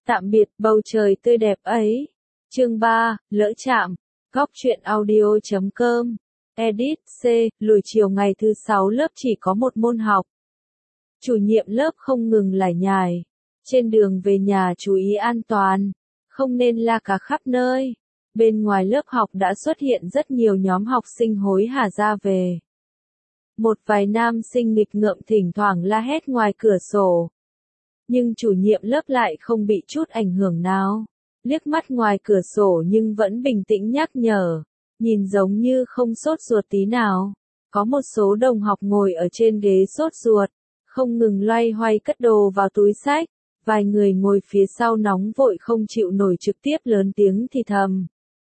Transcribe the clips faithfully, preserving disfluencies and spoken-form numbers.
Tạm biệt bầu trời tươi đẹp ấy. Chương ba, lỡ chạm. Góc truyện audio chấm com. Edit C. Lùi chiều ngày thứ sáu lớp chỉ có một môn học. Chủ nhiệm lớp không ngừng lải nhải. Trên đường về nhà chú ý an toàn. Không nên la cả khắp nơi. Bên ngoài lớp học đã xuất hiện rất nhiều nhóm học sinh hối hả ra về. Một vài nam sinh nghịch ngợm thỉnh thoảng la hét ngoài cửa sổ. Nhưng chủ nhiệm lớp lại không bị chút ảnh hưởng nào. Liếc mắt ngoài cửa sổ nhưng vẫn bình tĩnh nhắc nhở. Nhìn giống như không sốt ruột tí nào. Có một số đồng học ngồi ở trên ghế sốt ruột. Không ngừng loay hoay cất đồ vào túi xách. Vài người ngồi phía sau nóng vội không chịu nổi trực tiếp lớn tiếng thì thầm.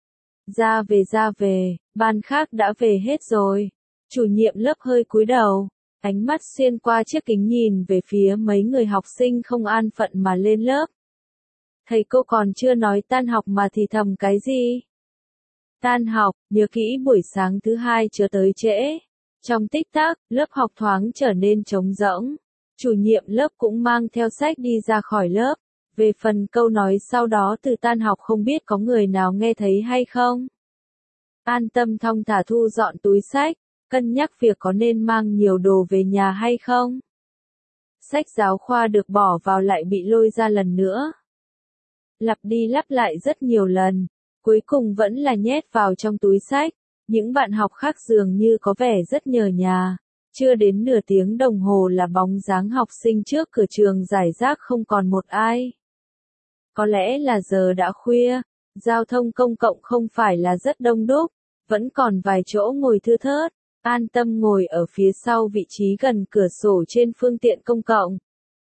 Ra về ra về, ban khác đã về hết rồi. Chủ nhiệm lớp hơi cúi đầu. Ánh mắt xuyên qua chiếc kính nhìn về phía mấy người học sinh không an phận mà lên lớp. Thầy cô còn chưa nói tan học mà thì thầm cái gì? Tan học, nhớ kỹ buổi sáng thứ hai chớ tới trễ. Trong tích tắc, lớp học thoáng trở nên trống rỗng. Chủ nhiệm lớp cũng mang theo sách đi ra khỏi lớp. Về phần câu nói sau đó từ tan học không biết có người nào nghe thấy hay không? An Tâm thong thả thu dọn túi sách. Cân nhắc việc có nên mang nhiều đồ về nhà hay không. Sách giáo khoa được bỏ vào lại bị lôi ra lần nữa. Lặp đi lặp lại rất nhiều lần. Cuối cùng vẫn là nhét vào trong túi sách. Những bạn học khác dường như có vẻ rất nhờ nhà. Chưa đến nửa tiếng đồng hồ là bóng dáng học sinh trước cửa trường rải rác không còn một ai. Có lẽ là giờ đã khuya. Giao thông công cộng không phải là rất đông đúc. Vẫn còn vài chỗ ngồi thưa thớt. An Tâm ngồi ở phía sau vị trí gần cửa sổ trên phương tiện công cộng.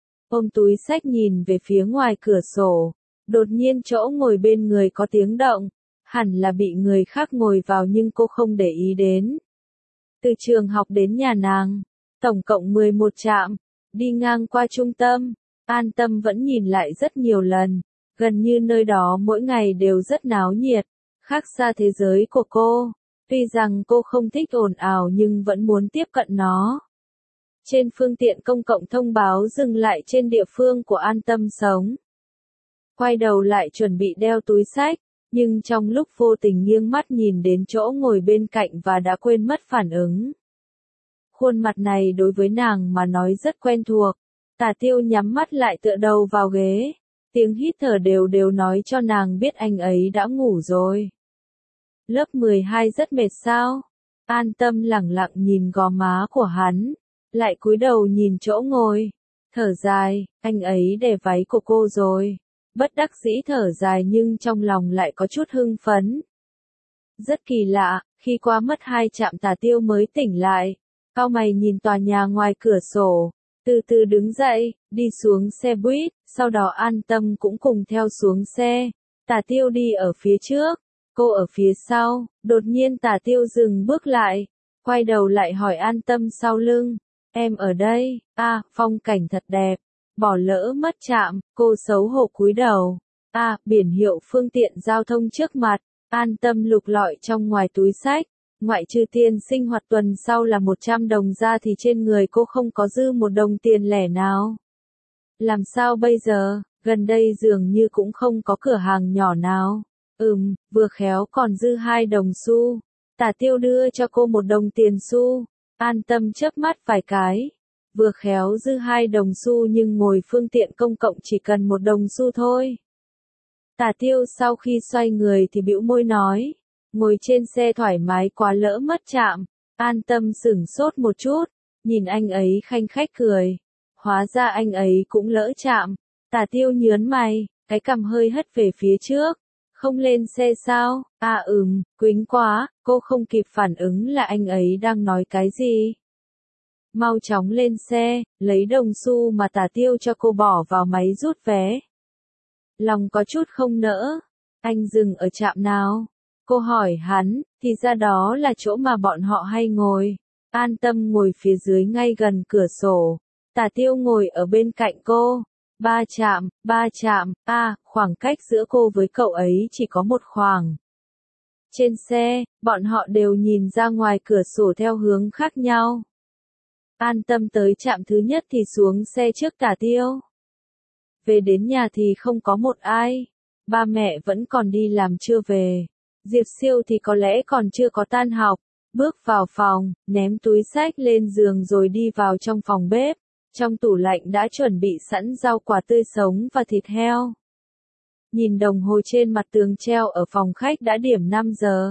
Ôm túi sách nhìn về phía ngoài cửa sổ. Đột nhiên chỗ ngồi bên người có tiếng động. Hẳn là bị người khác ngồi vào nhưng cô không để ý đến. Từ trường học đến nhà nàng. Tổng cộng mười một trạm. Đi ngang qua trung tâm. An Tâm vẫn nhìn lại rất nhiều lần. Gần như nơi đó mỗi ngày đều rất náo nhiệt. Khác xa thế giới của cô. Tuy rằng cô không thích ồn ào nhưng vẫn muốn tiếp cận nó. Trên phương tiện công cộng thông báo dừng lại trên địa phương của An Tâm sống. Quay đầu lại chuẩn bị đeo túi sách, nhưng trong lúc vô tình nghiêng mắt nhìn đến chỗ ngồi bên cạnh và đã quên mất phản ứng. Khuôn mặt này đối với nàng mà nói rất quen thuộc. Tả Tiêu nhắm mắt lại tựa đầu vào ghế. Tiếng hít thở đều đều nói cho nàng biết anh ấy đã ngủ rồi. Lớp mười hai rất mệt sao? An Tâm lẳng lặng nhìn gò má của hắn, lại cúi đầu nhìn chỗ ngồi, thở dài, anh ấy để váy của cô rồi. Bất đắc dĩ thở dài nhưng trong lòng lại có chút hưng phấn. Rất kỳ lạ, khi qua mất hai trạm Tả Tiêu mới tỉnh lại, cau mày nhìn tòa nhà ngoài cửa sổ, từ từ đứng dậy, đi xuống xe buýt, sau đó An Tâm cũng cùng theo xuống xe. Tả Tiêu đi ở phía trước. Cô ở phía sau, đột nhiên Tả Tiêu dừng bước lại, quay đầu lại hỏi An Tâm sau lưng, em ở đây, à, phong cảnh thật đẹp, bỏ lỡ mất trạm, cô xấu hổ cúi đầu, à, biển hiệu phương tiện giao thông trước mặt, An Tâm lục lọi trong ngoài túi sách, ngoại trừ tiền sinh hoạt tuần sau là một trăm đồng ra thì trên người cô không có dư một đồng tiền lẻ nào. Làm sao bây giờ, gần đây dường như cũng không có cửa hàng nhỏ nào. Ừm, vừa khéo còn dư hai đồng xu. Tả Tiêu đưa cho cô một đồng tiền xu. An Tâm chớp mắt vài cái. Vừa khéo dư hai đồng xu nhưng ngồi phương tiện công cộng chỉ cần một đồng xu thôi. Tả Tiêu sau khi xoay người thì bĩu môi nói. Ngồi trên xe thoải mái quá lỡ mất trạm. An Tâm sửng sốt một chút. Nhìn anh ấy khanh khách cười. Hóa ra anh ấy cũng lỡ trạm. Tả Tiêu nhớn mày, cái cằm hơi hất về phía trước. Không lên xe sao? À ừm, quýnh quá, cô không kịp phản ứng là anh ấy đang nói cái gì. Mau chóng lên xe, lấy đồng xu mà Tả Tiêu cho cô bỏ vào máy rút vé. Lòng có chút không nỡ. Anh dừng ở trạm nào? Cô hỏi hắn, thì ra đó là chỗ mà bọn họ hay ngồi. An Tâm ngồi phía dưới ngay gần cửa sổ. Tả Tiêu ngồi ở bên cạnh cô. Ba chạm, ba chạm, à, khoảng cách giữa cô với cậu ấy chỉ có một khoảng. Trên xe, bọn họ đều nhìn ra ngoài cửa sổ theo hướng khác nhau. An Tâm tới trạm thứ nhất thì xuống xe trước Tả Tiêu. Về đến nhà thì không có một ai. Ba mẹ vẫn còn đi làm chưa về. Diệp Siêu thì có lẽ còn chưa có tan học. Bước vào phòng, ném túi xách lên giường rồi đi vào trong phòng bếp. Trong tủ lạnh đã chuẩn bị sẵn rau quả tươi sống và thịt heo. Nhìn đồng hồ trên mặt tường treo ở phòng khách đã điểm năm giờ.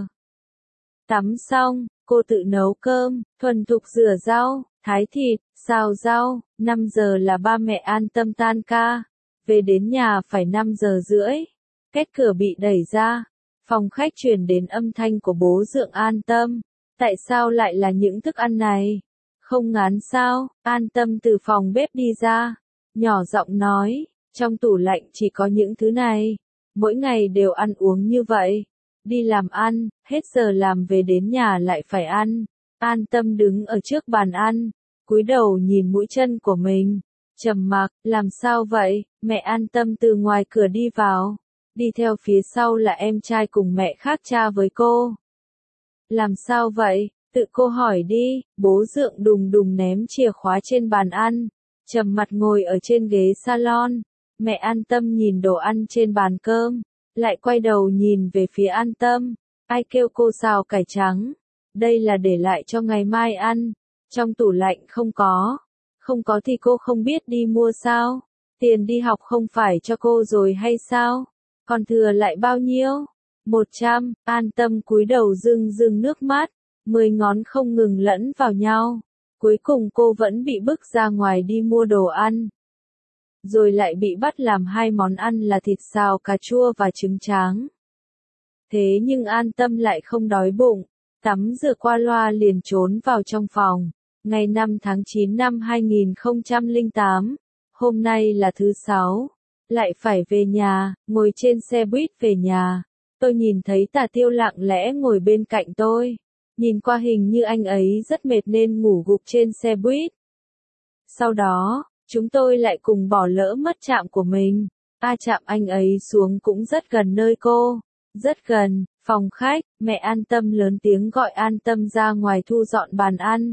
Tắm xong, cô tự nấu cơm, thuần thục rửa rau, thái thịt, xào rau. năm giờ là ba mẹ An Tâm tan ca. Về đến nhà phải năm giờ rưỡi. Két cửa bị đẩy ra. Phòng khách truyền đến âm thanh của bố Dượng An Tâm. Tại sao lại là những thức ăn này? Không ngán sao? An Tâm từ phòng bếp đi ra. Nhỏ giọng nói, trong tủ lạnh chỉ có những thứ này. Mỗi ngày đều ăn uống như vậy. Đi làm ăn, hết giờ làm về đến nhà lại phải ăn. An Tâm đứng ở trước bàn ăn, cúi đầu nhìn mũi chân của mình. Trầm mặc, làm sao vậy? Mẹ An Tâm từ ngoài cửa đi vào. Đi theo phía sau là em trai cùng mẹ khác cha với cô. Làm sao vậy? Tự cô hỏi đi. Bố Dượng đùng đùng ném chìa khóa trên bàn ăn. Trầm mặt ngồi ở trên ghế salon. Mẹ An Tâm nhìn đồ ăn trên bàn cơm. Lại quay đầu nhìn về phía An Tâm. Ai kêu cô xào cải trắng? Đây là để lại cho ngày mai ăn. Trong tủ lạnh không có. Không có thì cô không biết đi mua sao? Tiền đi học không phải cho cô rồi hay sao? Còn thừa lại bao nhiêu? Một trăm. An Tâm cúi đầu rưng rưng nước mắt. Mười ngón không ngừng lẫn vào nhau. Cuối cùng cô vẫn bị bức ra ngoài đi mua đồ ăn. Rồi lại bị bắt làm hai món ăn là thịt xào cà chua và trứng tráng. Thế nhưng An Tâm lại không đói bụng. Tắm rửa qua loa liền trốn vào trong phòng. Ngày năm tháng chín năm hai nghìn không trăm lẻ tám. Hôm nay là thứ sáu. Lại phải về nhà, ngồi trên xe buýt về nhà. Tôi nhìn thấy Tà Tiêu lặng lẽ ngồi bên cạnh tôi. Nhìn qua hình như anh ấy rất mệt nên ngủ gục trên xe buýt. Sau đó, chúng tôi lại cùng bỏ lỡ mất trạm của mình. A trạm anh ấy xuống cũng rất gần nơi cô. Rất gần, phòng khách, mẹ An Tâm lớn tiếng gọi An Tâm ra ngoài thu dọn bàn ăn.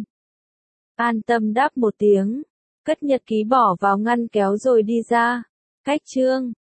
An Tâm đáp một tiếng, cất nhật ký bỏ vào ngăn kéo rồi đi ra. Cách chương